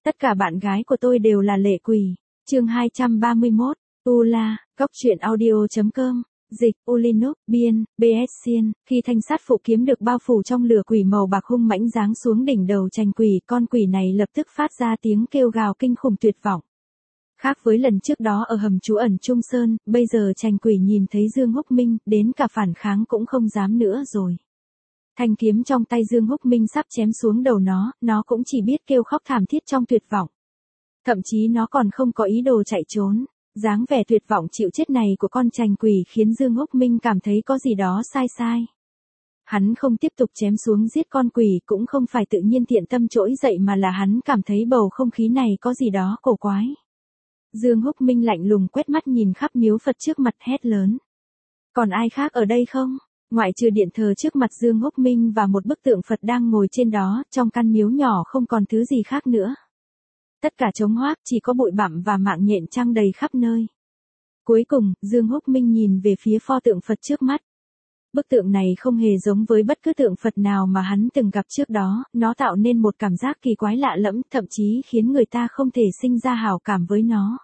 Tất cả bạn gái của tôi đều là lệ quỷ. Chương 231, Ula, Cóc truyện audio.com, dịch, Ulinux, biên, BSCN, khi thanh sát phụ kiếm được bao phủ trong lửa quỷ màu bạc hung mãnh giáng xuống đỉnh đầu Trành Quỷ, con quỷ này lập tức phát ra tiếng kêu gào kinh khủng tuyệt vọng. Khác với lần trước đó ở hầm trú ẩn Trung Sơn, bây giờ Trành Quỷ nhìn thấy Dương Húc Minh, đến cả phản kháng cũng không dám nữa rồi. Thanh kiếm trong tay Dương Húc Minh sắp chém xuống đầu nó cũng chỉ biết kêu khóc thảm thiết trong tuyệt vọng. Thậm chí nó còn không có ý đồ chạy trốn. Dáng vẻ tuyệt vọng chịu chết này của con Trành Quỷ khiến Dương Húc Minh cảm thấy có gì đó sai. Hắn không tiếp tục chém xuống giết con quỷ, cũng không phải tự nhiên thiện tâm trỗi dậy, mà là hắn cảm thấy bầu không khí này có gì đó cổ quái. Dương Húc Minh lạnh lùng quét mắt nhìn khắp miếu Phật trước mặt hét lớn. Còn ai khác ở đây không? Ngoại trừ điện thờ trước mặt Dương Húc Minh và một bức tượng Phật đang ngồi trên đó, trong căn miếu nhỏ không còn thứ gì khác nữa. Tất cả trống hoác, chỉ có bụi bặm và mạng nhện trăng đầy khắp nơi. Cuối cùng, Dương Húc Minh nhìn về phía pho tượng Phật trước mắt. Bức tượng này không hề giống với bất cứ tượng Phật nào mà hắn từng gặp trước đó, nó tạo nên một cảm giác kỳ quái lạ lẫm, thậm chí khiến người ta không thể sinh ra hảo cảm với nó.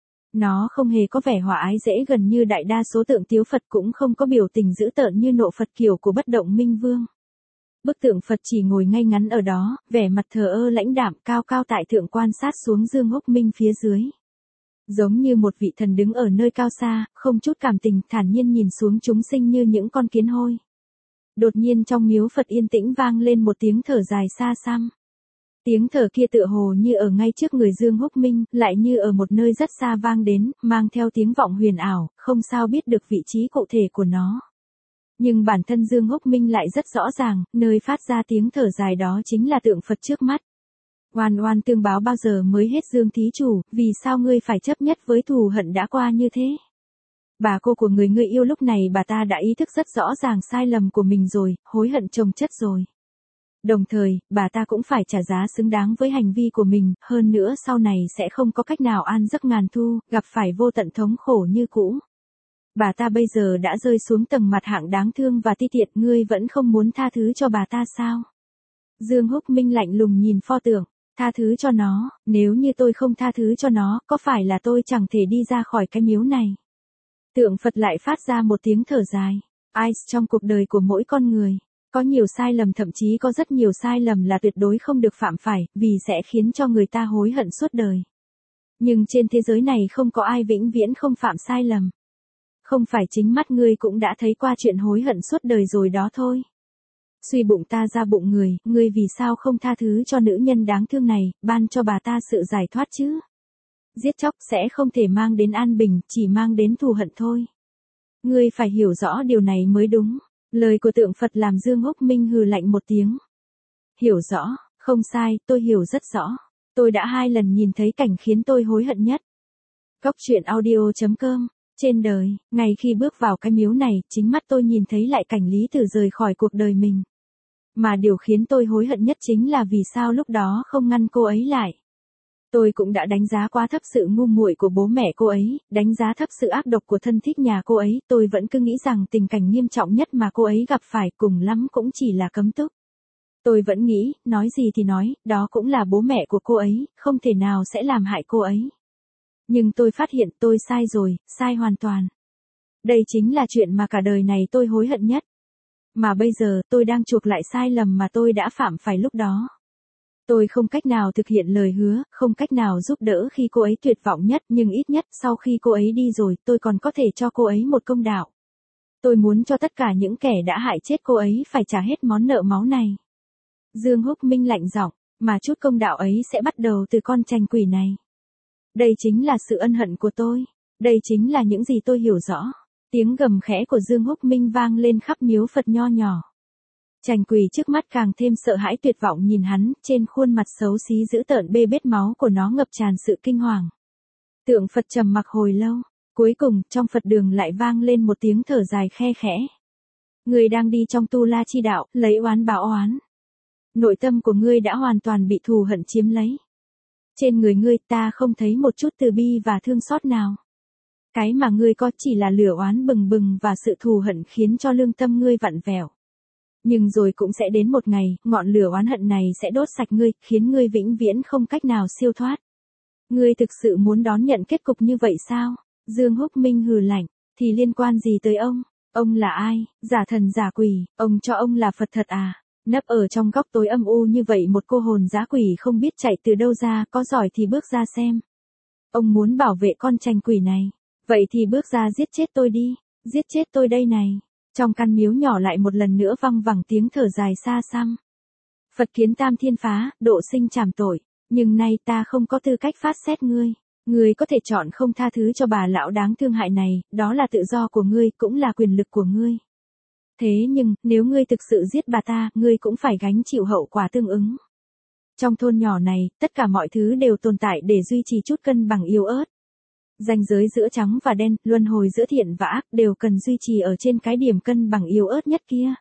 Nó không hề có vẻ hòa ái dễ gần như đại đa số tượng tiếu Phật, cũng không có biểu tình dữ tợn như nộ Phật kiểu của Bất Động Minh Vương. Bức tượng Phật chỉ ngồi ngay ngắn ở đó, vẻ mặt thờ ơ lãnh đạm, cao cao tại thượng quan sát xuống Dương Húc Minh phía dưới. Giống như một vị thần đứng ở nơi cao xa, không chút cảm tình, thản nhiên nhìn xuống chúng sinh như những con kiến hôi. Đột nhiên trong miếu Phật yên tĩnh vang lên một tiếng thở dài xa xăm. Tiếng thở kia tựa hồ như ở ngay trước người Dương Húc Minh, lại như ở một nơi rất xa vang đến, mang theo tiếng vọng huyền ảo, không sao biết được vị trí cụ thể của nó. Nhưng bản thân Dương Húc Minh lại rất rõ ràng, nơi phát ra tiếng thở dài đó chính là tượng Phật trước mắt. Oan oan tương báo bao giờ mới hết Dương thí chủ, vì sao ngươi phải chấp nhất với thù hận đã qua như thế? Bà cô của ngươi yêu lúc này bà ta đã ý thức rất rõ ràng sai lầm của mình rồi, hối hận chồng chất rồi. Đồng thời, bà ta cũng phải trả giá xứng đáng với hành vi của mình, hơn nữa sau này sẽ không có cách nào an giấc ngàn thu, gặp phải vô tận thống khổ như cũ. Bà ta bây giờ đã rơi xuống tầng mặt hạng đáng thương và ti tiện, ngươi vẫn không muốn tha thứ cho bà ta sao? Dương Húc Minh lạnh lùng nhìn pho tượng, tha thứ cho nó, nếu như tôi không tha thứ cho nó, có phải là tôi chẳng thể đi ra khỏi cái miếu này? Tượng Phật lại phát ra một tiếng thở dài. Trong cuộc đời của mỗi con người, có nhiều sai lầm, thậm chí có rất nhiều sai lầm là tuyệt đối không được phạm phải, vì sẽ khiến cho người ta hối hận suốt đời. Nhưng trên thế giới này không có ai vĩnh viễn không phạm sai lầm. Không phải chính mắt ngươi cũng đã thấy qua chuyện hối hận suốt đời rồi đó thôi. Suy bụng ta ra bụng người, ngươi vì sao không tha thứ cho nữ nhân đáng thương này, ban cho bà ta sự giải thoát chứ? Giết chóc sẽ không thể mang đến an bình, chỉ mang đến thù hận thôi. Ngươi phải hiểu rõ điều này mới đúng. Lời của tượng Phật làm Dương Húc Minh hừ lạnh một tiếng. Hiểu rõ, không sai, tôi hiểu rất rõ. Tôi đã 2 lần nhìn thấy cảnh khiến tôi hối hận nhất. Cóc truyện audio.com. Trên đời, ngày khi bước vào cái miếu này, chính mắt tôi nhìn thấy lại cảnh Lý Tử rời khỏi cuộc đời mình. Mà điều khiến tôi hối hận nhất chính là vì sao lúc đó không ngăn cô ấy lại. Tôi cũng đã đánh giá quá thấp sự ngu muội của bố mẹ cô ấy, đánh giá thấp sự ác độc của thân thích nhà cô ấy, tôi vẫn cứ nghĩ rằng tình cảnh nghiêm trọng nhất mà cô ấy gặp phải cùng lắm cũng chỉ là cấm túc. Tôi vẫn nghĩ, nói gì thì nói, đó cũng là bố mẹ của cô ấy, không thể nào sẽ làm hại cô ấy. Nhưng tôi phát hiện tôi sai rồi, sai hoàn toàn. Đây chính là chuyện mà cả đời này tôi hối hận nhất. Mà bây giờ tôi đang chuộc lại sai lầm mà tôi đã phạm phải lúc đó. Tôi không cách nào thực hiện lời hứa, không cách nào giúp đỡ khi cô ấy tuyệt vọng nhất, nhưng ít nhất sau khi cô ấy đi rồi, tôi còn có thể cho cô ấy một công đạo. Tôi muốn cho tất cả những kẻ đã hại chết cô ấy phải trả hết món nợ máu này. Dương Húc Minh lạnh giọng, mà chút công đạo ấy sẽ bắt đầu từ con Trành Quỷ này. Đây chính là sự ân hận của tôi. Đây chính là những gì tôi hiểu rõ. Tiếng gầm khẽ của Dương Húc Minh vang lên khắp miếu Phật nho nhỏ. Trành Quỷ trước mắt càng thêm sợ hãi tuyệt vọng nhìn hắn, trên khuôn mặt xấu xí dữ tợn bê bết máu của nó ngập tràn sự kinh hoàng. Tượng Phật trầm mặc hồi lâu, cuối cùng trong Phật đường lại vang lên một tiếng thở dài khe khẽ. Ngươi đang đi trong tu la chi đạo, lấy oán báo oán. Nội tâm của ngươi đã hoàn toàn bị thù hận chiếm lấy. Trên người ngươi ta không thấy một chút từ bi và thương xót nào. Cái mà ngươi có chỉ là lửa oán bừng bừng và sự thù hận khiến cho lương tâm ngươi vặn vẹo. Nhưng rồi cũng sẽ đến một ngày, ngọn lửa oán hận này sẽ đốt sạch ngươi, khiến ngươi vĩnh viễn không cách nào siêu thoát. Ngươi thực sự muốn đón nhận kết cục như vậy sao? Dương Húc Minh hừ lạnh, thì liên quan gì tới ông? Ông là ai? Giả thần giả quỷ, ông cho ông là Phật thật à? Nấp ở trong góc tối âm u như vậy một cô hồn dã quỷ không biết chạy từ đâu ra, có giỏi thì bước ra xem. Ông muốn bảo vệ con trành quỷ này, vậy thì bước ra giết chết tôi đi, giết chết tôi đây này. Trong căn miếu nhỏ lại một lần nữa văng vẳng tiếng thở dài xa xăm. Phật kiến tam thiên phá, độ sinh trảm tội, nhưng nay ta không có tư cách phát xét ngươi. Ngươi có thể chọn không tha thứ cho bà lão đáng thương hại này, đó là tự do của ngươi, cũng là quyền lực của ngươi. Thế nhưng, nếu ngươi thực sự giết bà ta, ngươi cũng phải gánh chịu hậu quả tương ứng. Trong thôn nhỏ này, tất cả mọi thứ đều tồn tại để duy trì chút cân bằng yếu ớt. Ranh giới giữa trắng và đen, luân hồi giữa thiện và ác đều cần duy trì ở trên cái điểm cân bằng yếu ớt nhất kia.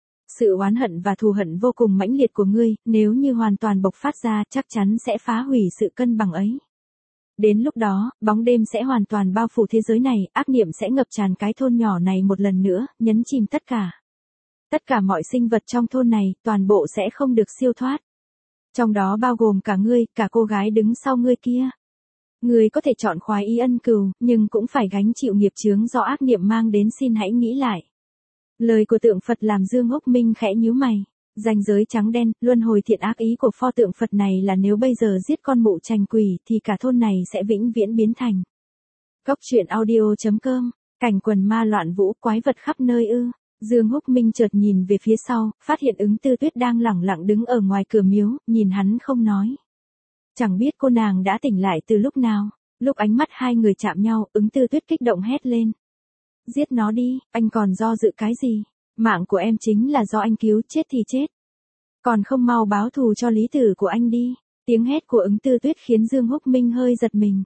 Sự oán hận và thù hận vô cùng mãnh liệt của ngươi, nếu như hoàn toàn bộc phát ra, chắc chắn sẽ phá hủy sự cân bằng ấy. Đến lúc đó, bóng đêm sẽ hoàn toàn bao phủ thế giới này, ác niệm sẽ ngập tràn cái thôn nhỏ này một lần nữa, nhấn chìm tất cả. Tất cả mọi sinh vật trong thôn này, toàn bộ sẽ không được siêu thoát. Trong đó bao gồm cả ngươi, cả cô gái đứng sau ngươi kia. Ngươi có thể chọn khoái ý ân cừu, nhưng cũng phải gánh chịu nghiệp chướng do ác niệm mang đến, xin hãy nghĩ lại. Lời của tượng Phật làm Dương Húc Minh khẽ nhíu mày. Ranh giới trắng đen, luân hồi thiện ác ý của pho tượng Phật này là nếu bây giờ giết con mụ trành quỷ thì cả thôn này sẽ vĩnh viễn biến thành. Cốc truyện audio.com, cảnh quần ma loạn vũ, quái vật khắp nơi ư. Dương Húc Minh chợt nhìn về phía sau, phát hiện Ứng Tư Tuyết đang lẳng lặng đứng ở ngoài cửa miếu, nhìn hắn không nói. Chẳng biết cô nàng đã tỉnh lại từ lúc nào, lúc ánh mắt hai người chạm nhau, Ứng Tư Tuyết kích động hét lên. Giết nó đi, anh còn do dự cái gì? Mạng của em chính là do anh cứu, chết thì chết. Còn không mau báo thù cho lý tử của anh đi. Tiếng hét của Ứng Tư Tuyết khiến Dương Húc Minh hơi giật mình.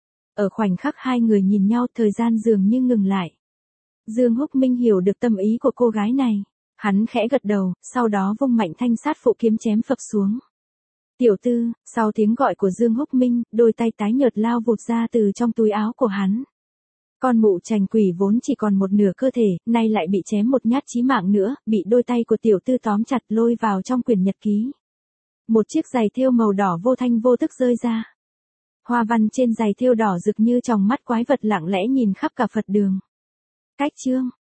Ở khoảnh khắc hai người nhìn nhau, thời gian dường như ngừng lại. Dương Húc Minh hiểu được tâm ý của cô gái này. Hắn khẽ gật đầu, sau đó vung mạnh thanh sát phụ kiếm chém phập xuống. Tiểu tư, sau tiếng gọi của Dương Húc Minh, đôi tay tái nhợt lao vụt ra từ trong túi áo của hắn. Con mụ trành quỷ vốn chỉ còn một nửa cơ thể, nay lại bị chém một nhát chí mạng nữa, bị đôi tay của tiểu tư tóm chặt lôi vào trong quyển nhật ký. Một chiếc giày thêu màu đỏ vô thanh vô tức rơi ra. Hoa văn trên giày thêu đỏ rực như trong mắt quái vật lặng lẽ nhìn khắp cả Phật đường. Cách chương